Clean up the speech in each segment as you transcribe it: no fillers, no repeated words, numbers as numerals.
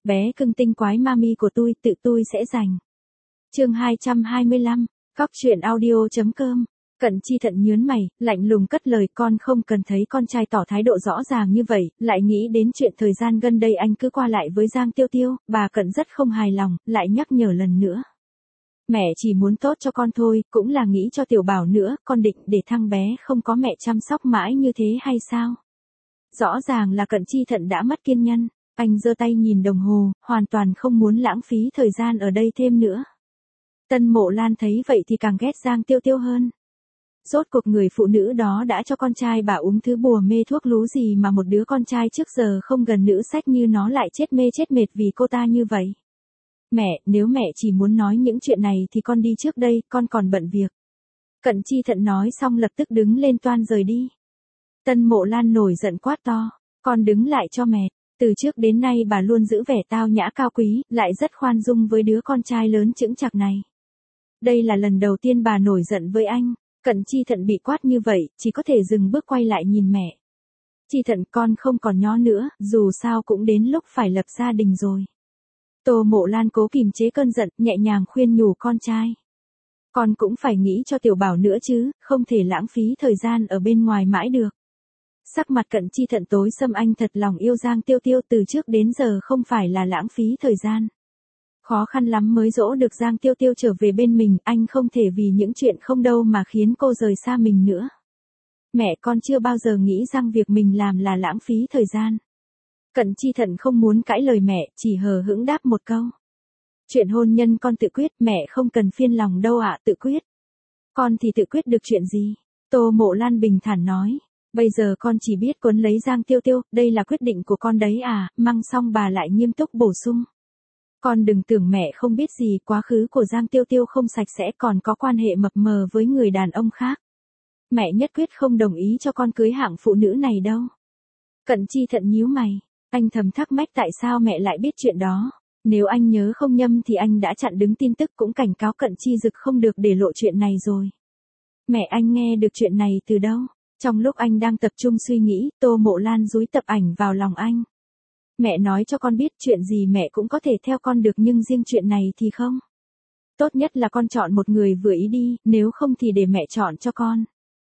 bé cưng tinh quái mami của tự tôi sẽ giành. Chương 225, Cóc truyện audio.com. Cận Chi Thận nhướng mày, lạnh lùng cất lời, con không cần thấy con trai tỏ thái độ rõ ràng như vậy, lại nghĩ đến chuyện thời gian gần đây anh cứ qua lại với Giang Tiêu Tiêu, bà Cận rất không hài lòng, lại nhắc nhở lần nữa. Mẹ chỉ muốn tốt cho con thôi, cũng là nghĩ cho Tiểu Bảo nữa, con định để thằng bé không có mẹ chăm sóc mãi như thế hay sao? Rõ ràng là Cận Chi Thận đã mất kiên nhẫn, anh giơ tay nhìn đồng hồ, hoàn toàn không muốn lãng phí thời gian ở đây thêm nữa. Tân Mộ Lan thấy vậy thì càng ghét Giang Tiêu Tiêu hơn. Rốt cuộc người phụ nữ đó đã cho con trai bà uống thứ bùa mê thuốc lú gì mà một đứa con trai trước giờ không gần nữ sách như nó lại chết mê chết mệt vì cô ta như vậy. Mẹ, nếu mẹ chỉ muốn nói những chuyện này thì con đi trước đây, con còn bận việc. Cận Chi Thận nói xong lập tức đứng lên toan rời đi. Tân Mộ Lan nổi giận quát to, con đứng lại cho mẹ. Từ trước đến nay bà luôn giữ vẻ tao nhã cao quý, lại rất khoan dung với đứa con trai lớn chững chạc này. Đây là lần đầu tiên bà nổi giận với anh. Cận Chi Thận bị quát như vậy, chỉ có thể dừng bước quay lại nhìn mẹ. Chi Thận, con không còn nhỏ nữa, dù sao cũng đến lúc phải lập gia đình rồi. Tô Mộ Lan cố kìm chế cơn giận, nhẹ nhàng khuyên nhủ con trai. Con cũng phải nghĩ cho Tiểu Bảo nữa chứ, không thể lãng phí thời gian ở bên ngoài mãi được. Sắc mặt Cận Chi Thận tối sầm, anh thật lòng yêu Giang Tiêu Tiêu, từ trước đến giờ không phải là lãng phí thời gian. Khó khăn lắm mới dỗ được Giang Tiêu Tiêu trở về bên mình, anh không thể vì những chuyện không đâu mà khiến cô rời xa mình nữa. Mẹ, con chưa bao giờ nghĩ rằng việc mình làm là lãng phí thời gian. Cận Chi Thận không muốn cãi lời mẹ, chỉ hờ hững đáp một câu. Chuyện hôn nhân con tự quyết, mẹ không cần phiền lòng đâu ạ, tự quyết. Con thì tự quyết được chuyện gì? Tô Mộ Lan bình thản nói. Bây giờ con chỉ biết cuốn lấy Giang Tiêu Tiêu, đây là quyết định của con đấy à, mang xong bà lại nghiêm túc bổ sung. Con đừng tưởng mẹ không biết gì, quá khứ của Giang Tiêu Tiêu không sạch sẽ, còn có quan hệ mập mờ với người đàn ông khác. Mẹ nhất quyết không đồng ý cho con cưới hạng phụ nữ này đâu. Cận Chi Thận nhíu mày, anh thầm thắc mắc tại sao mẹ lại biết chuyện đó. Nếu anh nhớ không nhầm thì anh đã chặn đứng tin tức cũng cảnh cáo Cận Chi Dực không được để lộ chuyện này rồi. Mẹ, anh nghe được chuyện này từ đâu? Trong lúc anh đang tập trung suy nghĩ, Tô Mộ Lan dúi tập ảnh vào lòng anh. Mẹ nói cho con biết, chuyện gì mẹ cũng có thể theo con được, nhưng riêng chuyện này thì không. Tốt nhất là con chọn một người vừa ý đi, nếu không thì để mẹ chọn cho con.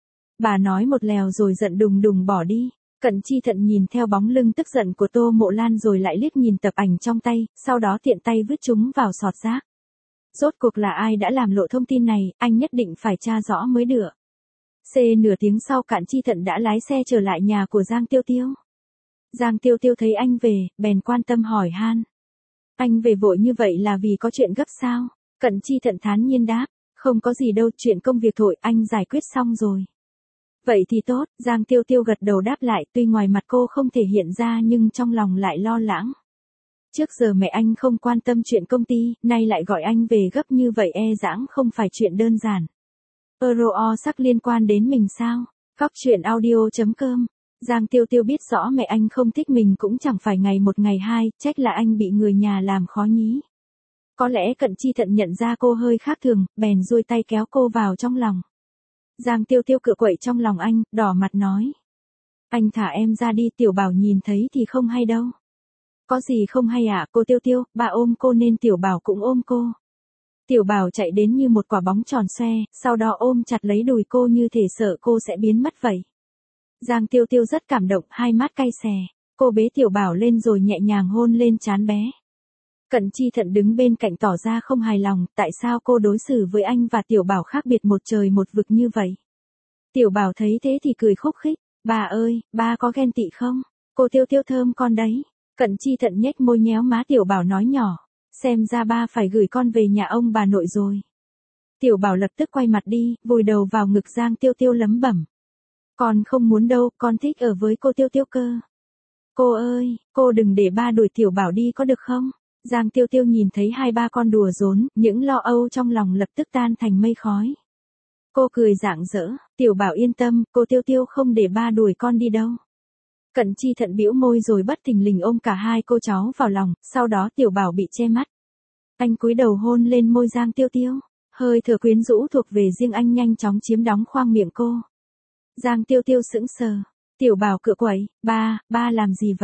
Bà nói một lèo rồi giận đùng đùng bỏ đi. Cận Chi Thận nhìn theo bóng lưng tức giận của Tô Mộ Lan rồi lại liếc nhìn tập ảnh trong tay, sau đó tiện tay vứt chúng vào sọt rác. Rốt cuộc là ai đã làm lộ thông tin này, anh nhất định phải tra rõ mới được. Nửa tiếng sau Cận Chi Thận đã lái xe trở lại nhà của Giang Tiêu Tiêu. Giang Tiêu Tiêu thấy anh về, bèn quan tâm hỏi han. Anh về vội như vậy là vì có chuyện gấp sao? Cận Chi Thận thản nhiên đáp, không có gì đâu, chuyện công việc thôi, anh giải quyết xong rồi. Vậy thì tốt, Giang Tiêu Tiêu gật đầu đáp lại, tuy ngoài mặt cô không thể hiện ra nhưng trong lòng lại lo lắng. Trước giờ mẹ anh không quan tâm chuyện công ty, nay lại gọi anh về gấp như vậy e rằng không phải chuyện đơn giản. Sắc liên quan đến mình sao? Cóc truyện audio.com. Giang Tiêu Tiêu biết rõ mẹ anh không thích mình cũng chẳng phải ngày một ngày hai, trách là anh bị người nhà làm khó nhí. Có lẽ Cận Chi Thận nhận ra cô hơi khác thường, bèn duỗi tay kéo cô vào trong lòng. Giang Tiêu Tiêu cựa quậy trong lòng anh, đỏ mặt nói. Anh thả em ra đi, Tiểu Bảo nhìn thấy thì không hay đâu. Có gì không hay ạ, cô Tiêu Tiêu, bà ôm cô nên Tiểu Bảo cũng ôm cô. Tiểu Bảo chạy đến như một quả bóng tròn xoe, sau đó ôm chặt lấy đùi cô như thể sợ cô sẽ biến mất vậy. Giang Tiêu Tiêu rất cảm động, hai mắt cay xè. Cô bế Tiểu Bảo lên rồi nhẹ nhàng hôn lên trán bé. Cận Chi Thận đứng bên cạnh tỏ ra không hài lòng, tại sao cô đối xử với anh và Tiểu Bảo khác biệt một trời một vực như vậy. Tiểu Bảo thấy thế thì cười khúc khích, bà ơi, ba có ghen tị không? Cô Tiêu Tiêu thơm con đấy. Cận Chi Thận nhếch môi nhéo má Tiểu Bảo nói nhỏ, xem ra ba phải gửi con về nhà ông bà nội rồi. Tiểu Bảo lập tức quay mặt đi, vùi đầu vào ngực Giang Tiêu Tiêu lẩm bẩm. Con không muốn đâu, con thích ở với cô Tiêu Tiêu cơ. Cô ơi, cô đừng để ba đuổi Tiểu Bảo đi có được không? Giang Tiêu Tiêu nhìn thấy hai ba con đùa giỡn, những lo âu trong lòng lập tức tan thành mây khói. Cô cười rạng rỡ, Tiểu Bảo yên tâm, cô Tiêu Tiêu không để ba đuổi con đi đâu. Cận Chi Thận bĩu môi rồi bất thình lình ôm cả hai cô cháu vào lòng, sau đó Tiểu Bảo bị che mắt. Anh cúi đầu hôn lên môi Giang Tiêu Tiêu, hơi thở quyến rũ thuộc về riêng anh nhanh chóng chiếm đóng khoang miệng cô. Giang Tiêu Tiêu sững sờ, Tiểu Bảo cựa quậy, ba làm gì vậy?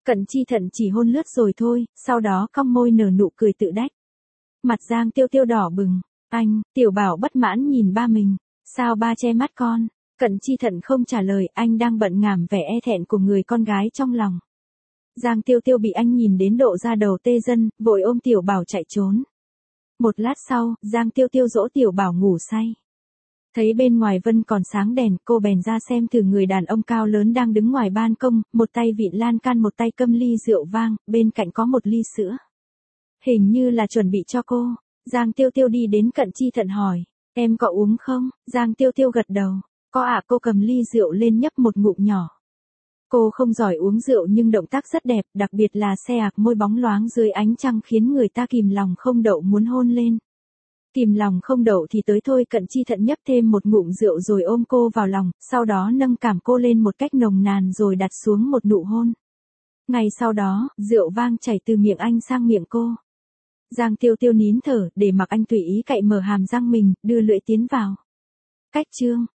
Cận Chi Thận chỉ hôn lướt rồi thôi, sau đó cong môi nở nụ cười tự đách. Mặt Giang Tiêu Tiêu đỏ bừng. Anh, Tiểu Bảo bất mãn nhìn ba mình. Sao ba che mắt con? Cận Chi Thận không trả lời, anh đang bận ngảm vẻ e thẹn của người con gái trong lòng. Giang Tiêu Tiêu bị anh nhìn đến độ da đầu tê dần, vội ôm Tiểu Bảo chạy trốn. Một lát sau, Giang Tiêu Tiêu dỗ Tiểu Bảo ngủ say. Thấy bên ngoài vân còn sáng đèn, cô bèn ra xem thử người đàn ông cao lớn đang đứng ngoài ban công, một tay vịn lan can một tay câm ly rượu vang, bên cạnh có một ly sữa. Hình như là chuẩn bị cho cô. Giang Tiêu Tiêu đi đến Cận Chi Thận hỏi, em có uống không? Giang Tiêu Tiêu gật đầu, có ạ. Cô cầm ly rượu lên nhấp một ngụm nhỏ. Cô không giỏi uống rượu nhưng động tác rất đẹp, đặc biệt là xe ạc môi bóng loáng dưới ánh trăng khiến người ta kìm lòng không đậu muốn hôn lên. Kìm lòng không đậu thì tới thôi. Cận Chi Thận nhấp thêm một ngụm rượu rồi ôm cô vào lòng, sau đó nâng cảm cô lên một cách nồng nàn rồi đặt xuống một nụ hôn. Ngay sau đó, rượu vang chảy từ miệng anh sang miệng cô. Giang Tiêu Tiêu nín thở, để mặc anh tùy ý cạy mở hàm răng mình, đưa lưỡi tiến vào. Cách chương